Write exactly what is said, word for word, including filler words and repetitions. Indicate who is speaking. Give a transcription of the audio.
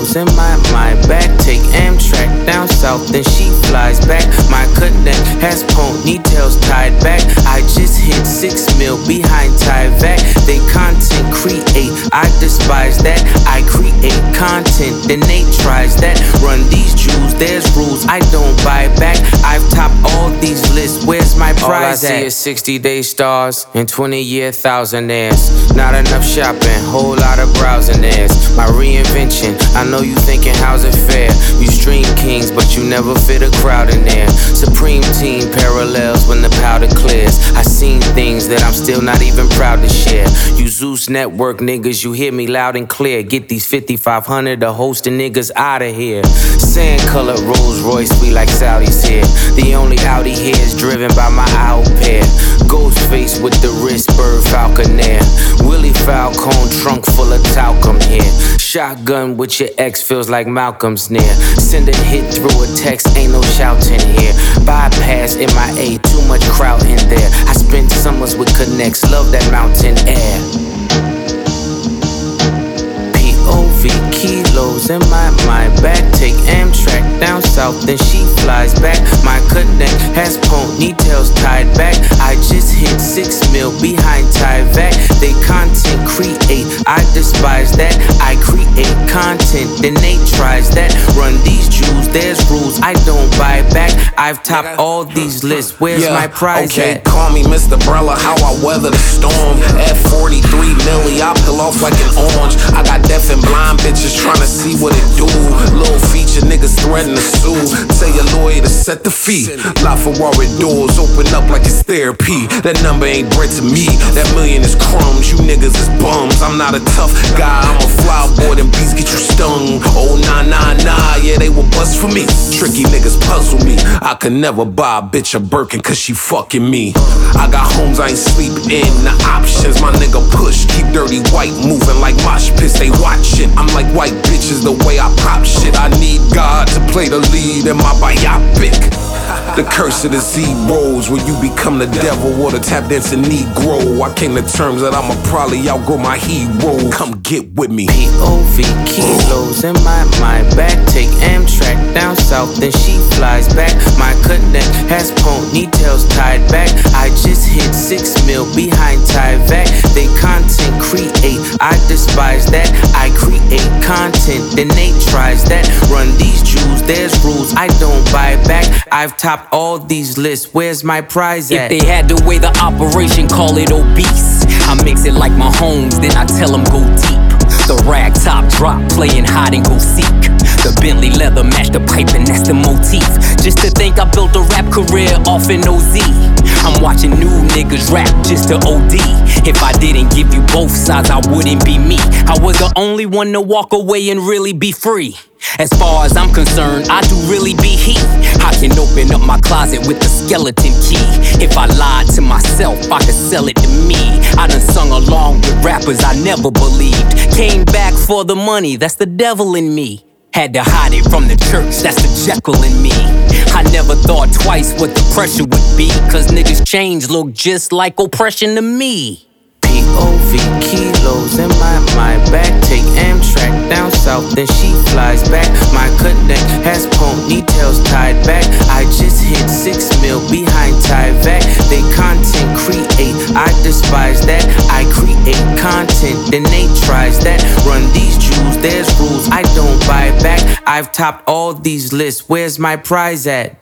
Speaker 1: kilos in my my bag. Take Amtrak down south, then she flies back. My connect has ponytails tied back. I just hit six mil behind Tyvek. They content create, I despise that. I create content, then they tries that. Run these Jews, there's rules I don't buy back. I've topped all these lists, where's my prize All I see at? Is sixty day stars and twenty year thousandaires. Not enough shopping, whole lot of browsing theirs. My reinvention, I know you thinking how's it fair? You stream kings, but you never fit a crowd in there. Supreme team parallels when the powder clears. I seen things that I'm still not even proud to share. You Zeus Network niggas, you hear me loud and clear. Get these fifty-five hundred to hosting niggas out of here. Sand color Rolls Royce, we like Saudis here. The only Audi here is driven by my owl pair. Ghost face with the wrist, bird falconer. Willie Falcone, trunk full of talcum here. Shotgun with your ex feels like Malcolm's near. Send a hit through a text, ain't no shouting here. Bypass M I A, too much crowd in there. I spent summers with connects, love that mountain air. P O V kilos in my my bag. Take Amtrak down south, then she flies back. My connect has ponytails tied back. I just hit six mil behind Tyvek. They content create, I despise that. I create content, then they tries that. Run these Jews, there's rules I don't buy back. I've topped all these lists, where's
Speaker 2: yeah,
Speaker 1: my prize
Speaker 2: okay,
Speaker 1: at?
Speaker 2: Call me Mister Brella, how I weather the storm. At forty-three milli, I peel off like an orange. I got deaf and blind bitches trying to see what it do. Little feature niggas threaten to sue. Tell your lawyer to set the fee. LaFerrari doors open up like it's therapy. That number ain't bread to me. That million is crumbs. You niggas is bums. I'm not a tough guy. I'm a fly boy. Them beats get you stung. Oh nah nah nah. Yeah, they will bust for me. Tricky niggas puzzle me. I could never buy a bitch a Birkin cause she fucking me. I got homes I ain't sleep in. The options my nigga push. Keep dirty white moving like mosh pits. They watching. I'm like white bitches the way I pop shit. I need God to play the lead in my biopic. The curse of the zeros, where you become the devil or the tap dancing Negro. I came to terms that I'ma probably outgrow my hero. Come get with me.
Speaker 1: P O V kilos in my my bag. Take Amtrak down south, then she flies back. My connect has ponytails tied back. I just hit six mil behind Tyvek. They content create, I despise that. I create content, then they tries that. Run these Jews, there's rules I don't buy back. I've topped all these lists, where's my prize at?
Speaker 3: If they had to weigh the operation, call it obese. I mix it like my homes, then I tell them go deep. The rag top drop, playing hide and go seek. The Bentley leather match the pipe and that's the motif. Just to think I built a rap career off an O Z. I'm watching new niggas rap just to O D. If I didn't give you both sides, I wouldn't be me. I was the only one to walk away and really be free. As far as I'm concerned, I do really be he. I can open up my closet with the skeleton key. If I lied to myself, I could sell it to me. I done sung along with rappers I never believed. Came back for the money, that's the devil in me. Had to hide it from the church, that's the Jekyll in me. I never thought twice what the pressure would be, cause niggas' change look just like oppression to me.
Speaker 1: P O V kilos in my my bag. Take Amtrak down south, then she flies back. My connect has ponytails tied back. I just hit six mil behind Tyvek. They content create, I despise that. I create content, then they tries that. Run these Jews, there's rules I don't buy back. I've topped all these lists, where's my prize at?